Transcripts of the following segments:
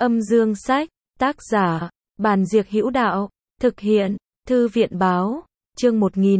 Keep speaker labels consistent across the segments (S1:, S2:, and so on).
S1: Âm dương sách, tác giả, Bàn Diệc Hữu Đạo, thực hiện, Thư viện báo, chương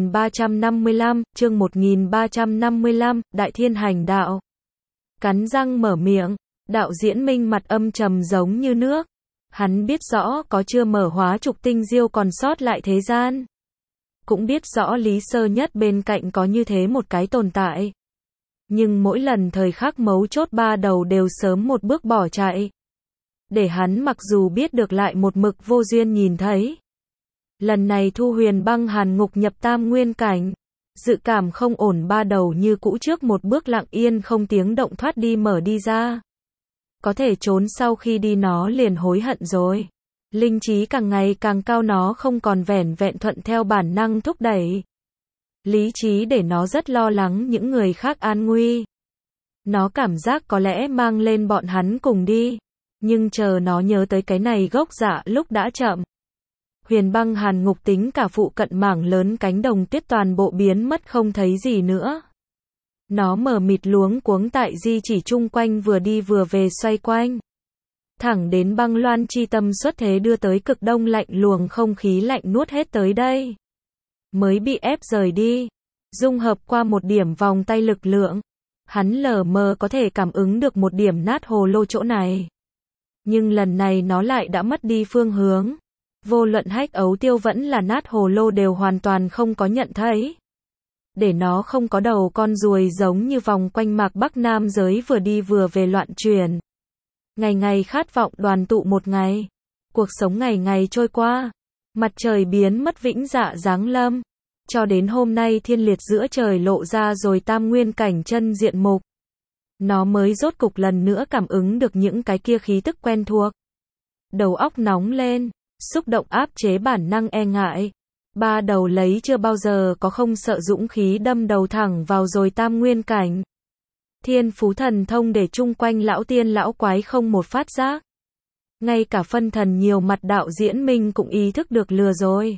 S1: 1355, Đại Thiên Hành Đạo. Cắn răng mở miệng, Đạo Diễn Minh mặt âm trầm giống như nước. Hắn biết rõ có chưa mở hóa trục tinh diêu còn sót lại thế gian. Cũng biết rõ Lý Sơ Nhất bên cạnh có như thế một cái tồn tại. Nhưng mỗi lần thời khắc mấu chốt ba đầu đều sớm một bước bỏ chạy. Để hắn mặc dù biết được lại một mực vô duyên nhìn thấy. Lần này Thu Huyền Băng Hàn Ngục nhập tam nguyên cảnh. Dự cảm không ổn ba đầu như cũ trước một bước lặng yên không tiếng động thoát đi mở đi ra. Có thể trốn sau khi đi nó liền hối hận rồi. Linh trí càng ngày càng cao nó không còn vẻn vẹn thuận theo bản năng thúc đẩy. Lý trí để nó rất lo lắng những người khác an nguy. Nó cảm giác có lẽ mang lên bọn hắn cùng đi. Nhưng chờ nó nhớ tới cái này gốc dạ lúc đã chậm. Huyền Băng Hàn Ngục tính cả phụ cận mảng lớn cánh đồng tuyết toàn bộ biến mất không thấy gì nữa. Nó mờ mịt luống cuống tại di chỉ chung quanh vừa đi vừa về xoay quanh. Thẳng đến băng loan chi tâm xuất thế đưa tới cực đông lạnh luồng không khí lạnh nuốt hết tới đây. Mới bị ép rời đi. Dung hợp qua một điểm vòng tay lực lượng. Hắn lờ mờ có thể cảm ứng được một điểm nát hồ lô chỗ này. Nhưng lần này nó lại đã mất đi phương hướng. Vô luận Hách Ấu Tiêu vẫn là nát hồ lô đều hoàn toàn không có nhận thấy. Để nó không có đầu con ruồi giống như vòng quanh mạc Bắc Nam giới vừa đi vừa về loạn chuyển. Ngày ngày khát vọng đoàn tụ một ngày. Cuộc sống ngày ngày trôi qua. Mặt trời biến mất vĩnh dạ giáng lâm. Cho đến hôm nay thiên liệt giữa trời lộ ra rồi tam nguyên cảnh chân diện mục. Nó mới rốt cục lần nữa cảm ứng được những cái kia khí tức quen thuộc. Đầu óc nóng lên, xúc động áp chế bản năng e ngại. Ba đầu lấy chưa bao giờ có không sợ dũng khí đâm đầu thẳng vào rồi tam nguyên cảnh. Thiên phú thần thông để chung quanh lão tiên lão quái không một phát giác. Ngay cả phân thần nhiều mặt Đạo Diễn Minh cũng ý thức được lừa rồi.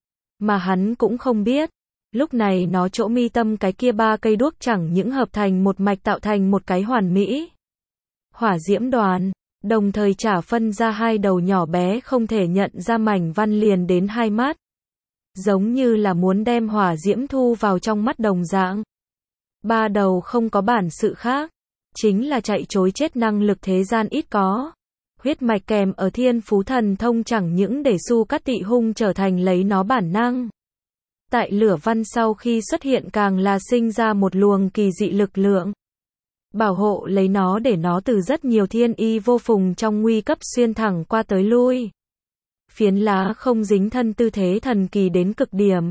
S1: Mà hắn cũng không biết. Lúc này nó chỗ mi tâm cái kia ba cây đuốc chẳng những hợp thành một mạch tạo thành một cái hoàn mỹ. Hỏa diễm đoàn, đồng thời trả phân ra hai đầu nhỏ bé không thể nhận ra mảnh văn liền đến hai mắt. Giống như là muốn đem hỏa diễm thu vào trong mắt đồng dạng. Ba đầu không có bản sự khác. Chính là chạy trối chết năng lực thế gian ít có. Huyết mạch kèm ở thiên phú thần thông chẳng những để Su Cát Tị Hung trở thành lấy nó bản năng. Tại lửa văn sau khi xuất hiện càng là sinh ra một luồng kỳ dị lực lượng. Bảo hộ lấy nó để nó từ rất nhiều thiên y vô phùng trong nguy cấp xuyên thẳng qua tới lui. Phiến lá không dính thân tư thế thần kỳ đến cực điểm.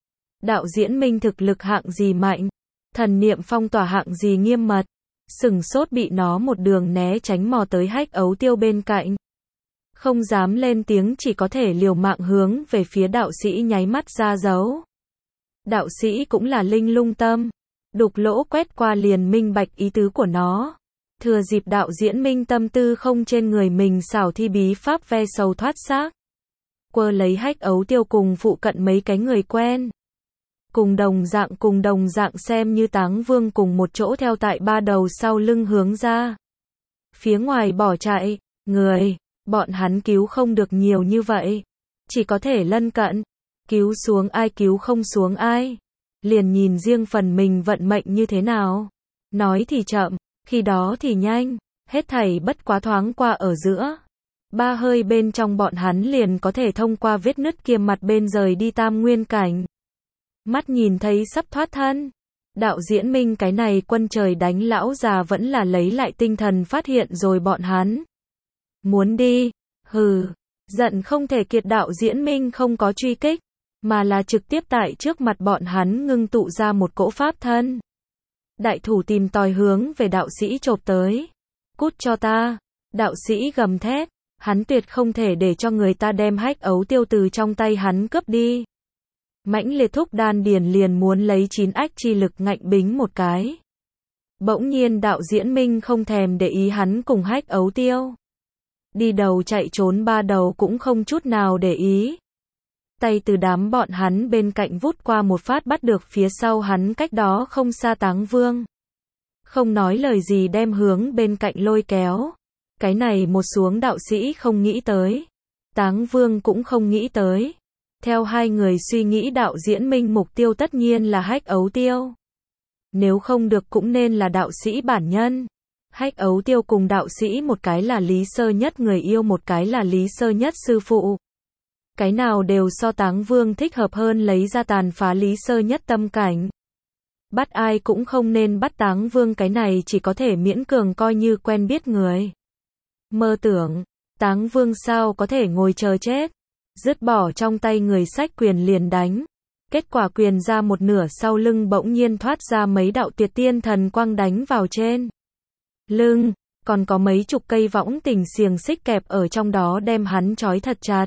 S1: Đạo Diễn Minh thực lực hạng gì mạnh. Thần niệm phong tỏa hạng gì nghiêm mật. Sừng sốt bị nó một đường né tránh mò tới Hách Ấu Tiêu bên cạnh. Không dám lên tiếng chỉ có thể liều mạng hướng về phía đạo sĩ nháy mắt ra dấu. Đạo sĩ cũng là linh lung tâm. Đục lỗ quét qua liền minh bạch ý tứ của nó. Thừa dịp Đạo Diễn Minh tâm tư không trên người mình xảo thi bí pháp ve sầu thoát xác. Quơ lấy Hách Ấu Tiêu cùng phụ cận mấy cái người quen. Cùng đồng dạng xem như Táng Vương cùng một chỗ theo tại ba đầu sau lưng hướng ra. Phía ngoài bỏ chạy, người, bọn hắn cứu không được nhiều như vậy. Chỉ có thể lân cận, cứu xuống ai cứu không xuống ai. Liền nhìn riêng phần mình vận mệnh như thế nào. Nói thì chậm, khi đó thì nhanh, hết thảy bất quá thoáng qua ở giữa. Ba hơi bên trong bọn hắn liền có thể thông qua vết nứt kia mặt bên rời đi tam nguyên cảnh. Mắt nhìn thấy sắp thoát thân. Đạo Diễn Minh cái này quân trời đánh lão già vẫn là lấy lại tinh thần phát hiện rồi bọn hắn. Muốn đi, hừ, giận không thể kiệt. Đạo Diễn Minh không có truy kích, mà là trực tiếp tại trước mặt bọn hắn ngưng tụ ra một cỗ pháp thân. Đại thủ tìm tòi hướng về đạo sĩ chộp tới. Cút cho ta, đạo sĩ gầm thét, hắn tuyệt không thể để cho người ta đem Hách Ấu Tiêu từ trong tay hắn cướp đi. Mãnh liệt thúc đan điền liền muốn lấy 9 ách chi lực ngạnh bính một cái. Bỗng nhiên Đạo Diễn Minh không thèm để ý hắn cùng Hách Ấu Tiêu. Đi đầu chạy trốn ba đầu cũng không chút nào để ý. Tay từ đám bọn hắn bên cạnh vút qua một phát bắt được phía sau hắn cách đó không xa Táng Vương. Không nói lời gì đem hướng bên cạnh lôi kéo. Cái này một xuống đạo sĩ không nghĩ tới. Táng Vương cũng không nghĩ tới. Theo hai người suy nghĩ đạo diễn minh mục tiêu tất nhiên là Hách Ấu Tiêu. Nếu không được cũng nên là đạo sĩ bản nhân. Hách Ấu Tiêu cùng đạo sĩ một cái là Lý Sơ Nhất người yêu, một cái là Lý Sơ Nhất sư phụ. Cái nào đều so Táng Vương thích hợp hơn, lấy ra tàn phá Lý Sơ Nhất tâm cảnh. Bắt ai cũng không nên bắt Táng Vương, cái này chỉ có thể miễn cường coi như quen biết người. Mơ tưởng, Táng Vương sao có thể ngồi chờ chết. Dứt bỏ trong tay người sách quyền liền đánh. Kết quả quyền ra một nửa, sau lưng bỗng nhiên thoát ra mấy đạo tuyệt tiên thần quang đánh vào trên lưng, còn có mấy chục cây võng tình xiềng xích kẹp ở trong đó đem hắn trói thật chặt.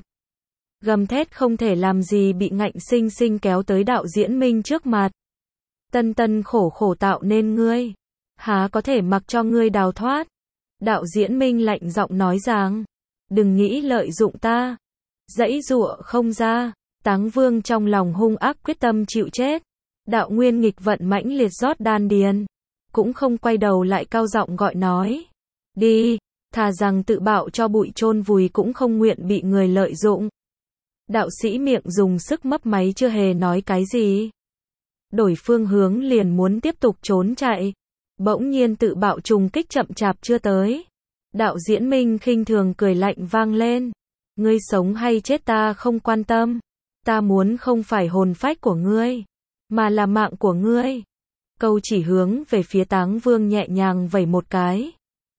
S1: Gầm thét không thể làm gì bị ngạnh sinh sinh kéo tới đạo diễn minh trước mặt. Tân tân khổ khổ tạo nên ngươi, há có thể mặc cho ngươi đào thoát. Đạo diễn minh lạnh giọng nói rằng, đừng nghĩ lợi dụng ta. Giãy giụa không ra, Táng Vương trong lòng hung ác quyết tâm chịu chết. Đạo nguyên nghịch vận mãnh liệt rót đan điền, cũng không quay đầu lại cao giọng gọi nói, đi, thà rằng tự bạo cho bụi chôn vùi cũng không nguyện bị người lợi dụng. Đạo sĩ miệng dùng sức mấp máy chưa hề nói cái gì. Đổi phương hướng liền muốn tiếp tục trốn chạy. Bỗng nhiên tự bạo trùng kích chậm chạp chưa tới. Đạo diễn minh khinh thường cười lạnh vang lên. Ngươi sống hay chết ta không quan tâm. Ta muốn không phải hồn phách của ngươi, mà là mạng của ngươi. Câu chỉ hướng về phía Táng Vương nhẹ nhàng vẩy một cái.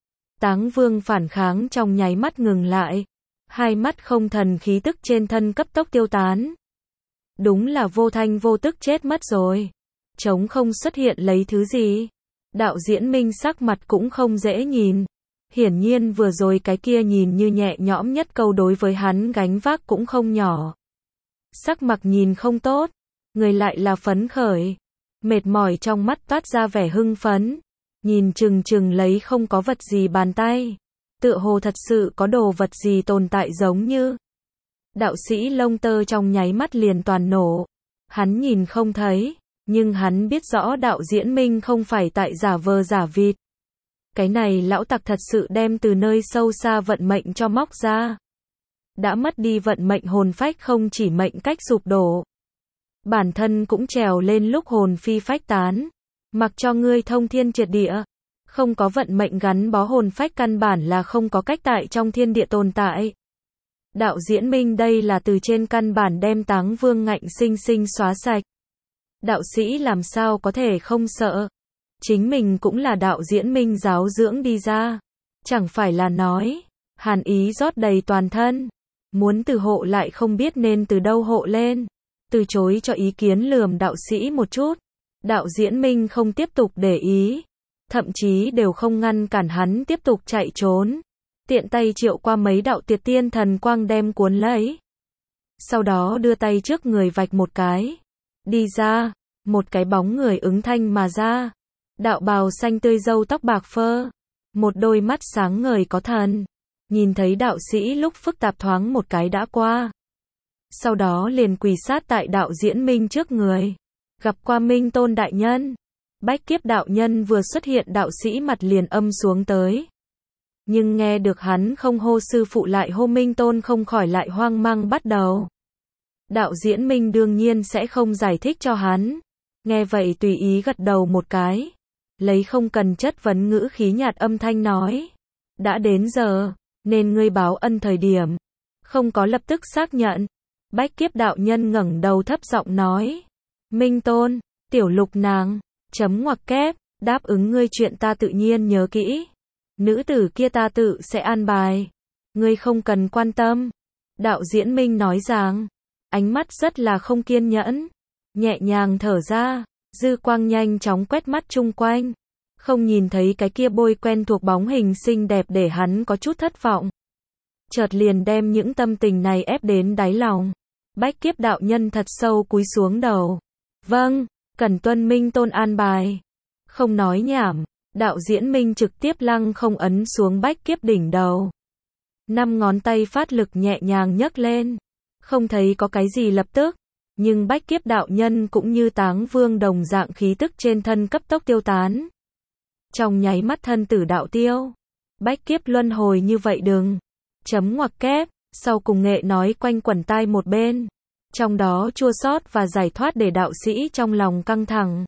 S1: Táng Vương phản kháng trong nháy mắt ngừng lại. Hai mắt không thần khí tức trên thân cấp tốc tiêu tán. Đúng là vô thanh vô tức chết mất rồi. Trống không xuất hiện lấy thứ gì. Đạo diễn minh sắc mặt cũng không dễ nhìn. Hiển nhiên vừa rồi cái kia nhìn như nhẹ nhõm nhất câu đối với hắn gánh vác cũng không nhỏ. Sắc mặt nhìn không tốt, người lại là phấn khởi. Mệt mỏi trong mắt toát ra vẻ hưng phấn. Nhìn chừng chừng lấy không có vật gì bàn tay. Tựa hồ thật sự có đồ vật gì tồn tại giống như. Đạo sĩ lông tơ trong nháy mắt liền toàn nổ. Hắn nhìn không thấy, nhưng hắn biết rõ đạo diễn minh không phải tại giả vờ giả vịt. Cái này lão tặc thật sự đem từ nơi sâu xa vận mệnh cho móc ra. Đã mất đi vận mệnh hồn phách không chỉ mệnh cách sụp đổ. Bản thân cũng trèo lên lúc hồn phi phách tán. Mặc cho ngươi thông thiên triệt địa. Không có vận mệnh gắn bó hồn phách căn bản là không có cách tại trong thiên địa tồn tại. Đạo diễn minh đây là từ trên căn bản đem Táng Vương ngạnh sinh sinh xóa sạch. Đạo sĩ làm sao có thể không sợ. Chính mình cũng là đạo diễn minh giáo dưỡng đi ra. Chẳng phải là nói, hàn ý rót đầy toàn thân. Muốn từ hộ lại không biết nên từ đâu hộ lên. Từ chối cho ý kiến lườm đạo sĩ một chút. Đạo diễn minh không tiếp tục để ý. Thậm chí đều không ngăn cản hắn tiếp tục chạy trốn. Tiện tay triệu qua mấy đạo tuyệt tiên thần quang đem cuốn lấy. Sau đó đưa tay trước người vạch một cái. Đi ra, một cái bóng người ứng thanh mà ra. Đạo bào xanh tươi râu tóc bạc phơ. Một đôi mắt sáng ngời có thần. Nhìn thấy đạo sĩ lúc phức tạp thoáng một cái đã qua. Sau đó liền quỳ sát tại đạo diễn minh trước người. Gặp qua Minh Tôn đại nhân. Bách Kiếp đạo nhân vừa xuất hiện đạo sĩ mặt liền âm xuống tới. Nhưng nghe được hắn không hô sư phụ lại hô Minh Tôn không khỏi lại hoang mang bắt đầu. Đạo diễn minh đương nhiên sẽ không giải thích cho hắn. Nghe vậy tùy ý gật đầu một cái. Lấy không cần chất vấn ngữ khí nhạt âm thanh nói. Đã đến giờ, nên ngươi báo ân thời điểm. Không có lập tức xác nhận. Bách Kiếp đạo nhân ngẩng đầu thấp giọng nói. Minh Tôn, tiểu lục nàng, chấm ngoặc kép, đáp ứng ngươi chuyện ta tự nhiên nhớ kỹ. Nữ tử kia ta tự sẽ an bài. Ngươi không cần quan tâm. Đạo diễn minh nói rằng, ánh mắt rất là không kiên nhẫn. Nhẹ nhàng thở ra, dư quang nhanh chóng quét mắt chung quanh. Không nhìn thấy cái kia bôi quen thuộc bóng hình xinh đẹp để hắn có chút thất vọng. Chợt liền đem những tâm tình này ép đến đáy lòng. Bách Kiếp đạo nhân thật sâu cúi xuống đầu. Vâng, cần tuân Minh Tôn an bài. Không nói nhảm, đạo diễn minh trực tiếp lăng không ấn xuống Bách Kiếp đỉnh đầu. 5 ngón tay phát lực nhẹ nhàng nhấc lên. Không thấy có cái gì lập tức. Nhưng Bách Kiếp đạo nhân cũng như Táng Vương đồng dạng khí tức trên thân cấp tốc tiêu tán. Trong nháy mắt thân tử đạo tiêu. Bách kiếp luân hồi như vậy đừng. Chấm ngoặc kép, sau cùng nghệ nói quanh quẩn tai một bên. Trong đó chua xót và giải thoát để đạo sĩ trong lòng căng thẳng.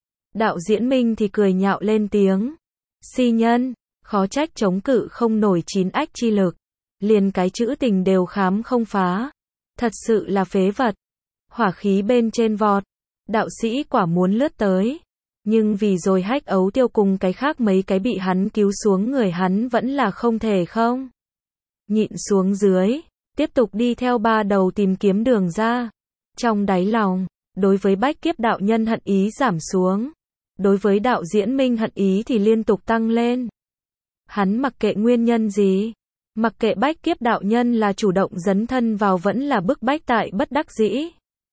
S1: Đạo Diễn Minh thì cười nhạo lên tiếng. Si nhân, khó trách chống cự không nổi 9 ách chi lực. Liền cái chữ tình đều khám không phá. Thật sự là phế vật. Hỏa khí bên trên vọt. Đạo sĩ quả muốn lướt tới. Nhưng vì rồi Hách Ấu Tiêu cùng cái khác mấy cái bị hắn cứu xuống người hắn vẫn là không thể không. Nhịn xuống dưới. Tiếp tục đi theo ba đầu tìm kiếm đường ra. Trong đáy lòng, đối với Bách Kiếp đạo nhân hận ý giảm xuống. Đối với đạo Diễn Minh hận ý thì liên tục tăng lên. Hắn mặc kệ nguyên nhân gì. Mặc kệ Bách Kiếp đạo nhân là chủ động dấn thân vào vẫn là bức bách tại bất đắc dĩ.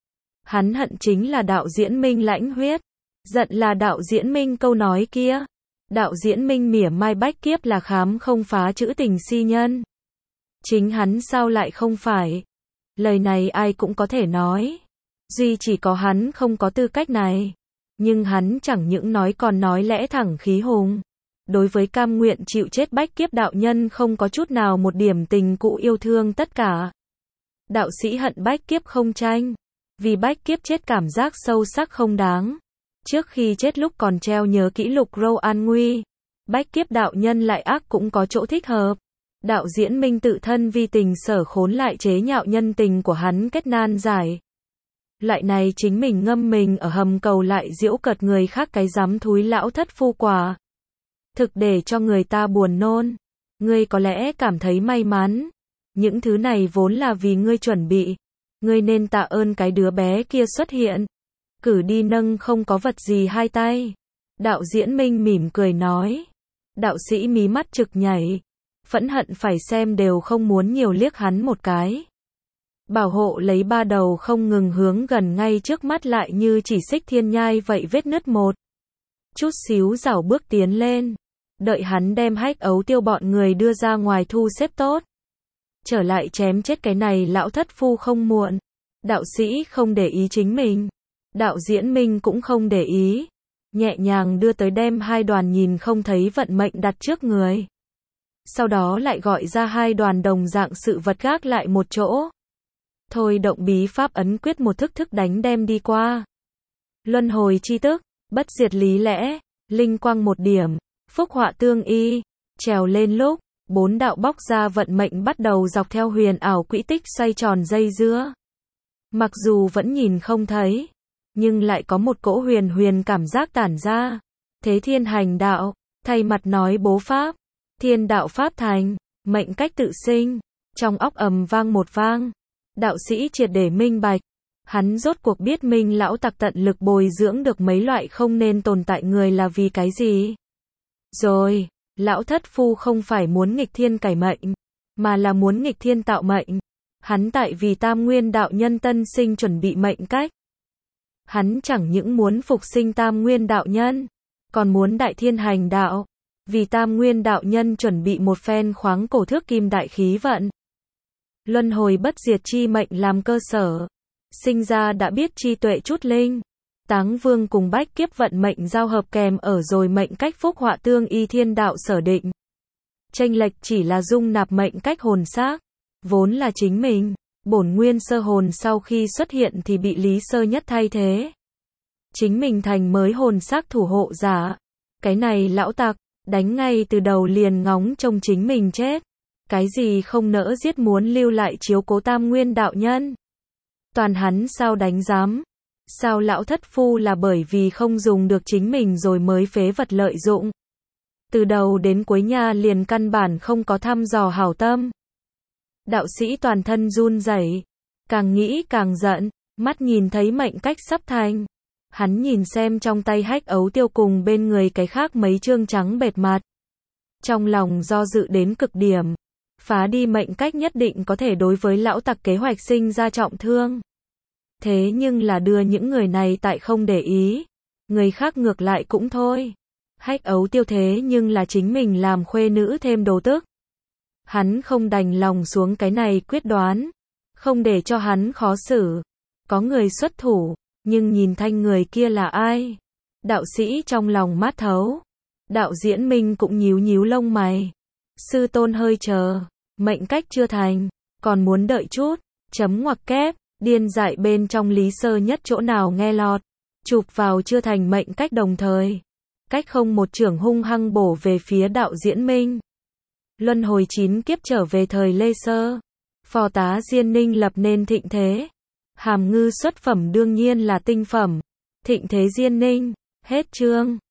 S1: Hắn hận chính là đạo Diễn Minh lãnh huyết. Giận là đạo Diễn Minh câu nói kia. Đạo Diễn Minh mỉa mai Bách Kiếp là khám không phá chữ tình si nhân. Chính hắn sao lại không phải? Lời này ai cũng có thể nói. Duy chỉ có hắn không có tư cách này. Nhưng hắn chẳng những nói còn nói lẽ thẳng khí hùng. Đối với cam nguyện chịu chết Bách Kiếp đạo nhân không có chút nào một điểm tình cũ yêu thương tất cả. Đạo sĩ hận Bách Kiếp không tranh. Vì Bách Kiếp chết cảm giác sâu sắc không đáng. Trước khi chết lúc còn treo nhớ kỹ lục râu an nguy. Bách Kiếp đạo nhân lại ác cũng có chỗ thích hợp. Đạo Diễn Minh tự thân vì tình sở khốn lại chế nhạo nhân tình của hắn kết nan giải. Loại này chính mình ngâm mình ở hầm cầu lại giễu cợt người khác cái dám thúi lão thất phu quả. Thực để cho người ta buồn nôn. Ngươi có lẽ cảm thấy may mắn. Những thứ này vốn là vì ngươi chuẩn bị. Ngươi nên tạ ơn cái đứa bé kia xuất hiện. Cử đi nâng không có vật gì hai tay. Đạo Diễn Minh mỉm cười nói. Đạo sĩ mí mắt trực nhảy. Phẫn hận phải xem đều không muốn nhiều liếc hắn một cái. Bảo hộ lấy ba đầu không ngừng hướng gần ngay trước mắt lại như chỉ xích thiên nhai vậy vết nứt một. Chút xíu rảo bước tiến lên. Đợi hắn đem Hách Ấu Tiêu bọn người đưa ra ngoài thu xếp tốt. Trở lại chém chết cái này lão thất phu không muộn. Đạo sĩ không để ý chính mình. Đạo Diễn Minh cũng không để ý. Nhẹ nhàng đưa tới đem hai đoàn nhìn không thấy vận mệnh đặt trước người. Sau đó lại gọi ra hai đoàn đồng dạng sự vật gác lại một chỗ. Thôi động bí pháp ấn quyết một thức thức đánh đem đi qua. Luân hồi chi tức, bất diệt lý lẽ, linh quang một điểm, phúc họa tương y, trèo lên lúc, bốn đạo bóc ra vận mệnh bắt đầu dọc theo huyền ảo quỹ tích xoay tròn dây dưa. Mặc dù vẫn nhìn không thấy, nhưng lại có một cỗ huyền huyền cảm giác tản ra. Thế thiên hành đạo, thay mặt nói bố pháp, thiên đạo pháp thành, mệnh cách tự sinh, trong óc ầm vang một vang. Đạo sĩ triệt để minh bạch, hắn rốt cuộc biết Minh lão tặc tận lực bồi dưỡng được mấy loại không nên tồn tại người là vì cái gì. Rồi, lão thất phu không phải muốn nghịch thiên cải mệnh, mà là muốn nghịch thiên tạo mệnh. Hắn tại vì Tam Nguyên đạo nhân tân sinh chuẩn bị mệnh cách. Hắn chẳng những muốn phục sinh Tam Nguyên đạo nhân, còn muốn đại thiên hành đạo. Vì Tam Nguyên đạo nhân chuẩn bị một phen khoáng cổ thước kim đại khí vận. Luân hồi bất diệt chi mệnh làm cơ sở. Sinh ra đã biết chi tuệ chút linh. Táng Vương cùng Bách Kiếp vận mệnh giao hợp kèm ở rồi mệnh cách phúc họa tương y thiên đạo sở định. Chênh lệch chỉ là dung nạp mệnh cách hồn xác. Vốn là chính mình. Bổn nguyên sơ hồn sau khi xuất hiện thì bị lý sơ nhất thay thế. Chính mình thành mới hồn xác thủ hộ giả. Cái này lão tặc, đánh ngay từ đầu liền ngóng trông chính mình chết. Cái gì không nỡ giết muốn lưu lại chiếu cố Tam Nguyên đạo nhân. Toàn hắn sao đánh dám. Sao lão thất phu là bởi vì không dùng được chính mình rồi mới phế vật lợi dụng. Từ đầu đến cuối nha liền căn bản không có thăm dò hảo tâm. Đạo sĩ toàn thân run rẩy, càng nghĩ càng giận, mắt nhìn thấy mệnh cách sắp thành. Hắn nhìn xem trong tay Hách Ấu Tiêu cùng bên người cái khác mấy trương trắng bệt mặt. Trong lòng do dự đến cực điểm. Phá đi mệnh cách nhất định có thể đối với lão tặc kế hoạch sinh ra trọng thương. Thế nhưng là đưa những người này tại không để ý. Người khác ngược lại cũng thôi. Hách Ấu Tiêu thế nhưng là chính mình làm khuê nữ thêm đồ tức. Hắn không đành lòng xuống cái này quyết đoán. Không để cho hắn khó xử. Có người xuất thủ. Nhưng nhìn thanh người kia là ai? Đạo sĩ trong lòng mát thấu. Đạo Diễn Minh cũng nhíu nhíu lông mày. Sư tôn hơi chờ, mệnh cách chưa thành, còn muốn đợi chút, chấm ngoặc kép, điên dại bên trong Lý Sơ Nhất chỗ nào nghe lọt, chụp vào chưa thành mệnh cách đồng thời. Cách không một chưởng hung hăng bổ về phía Đạo Diễn Minh. Luân hồi 9 kiếp trở về thời Lê Sơ. Phò tá Diên Ninh lập nên thịnh thế. Hàm Ngư xuất phẩm đương nhiên là tinh phẩm. Thịnh thế Diên Ninh. Hết chương.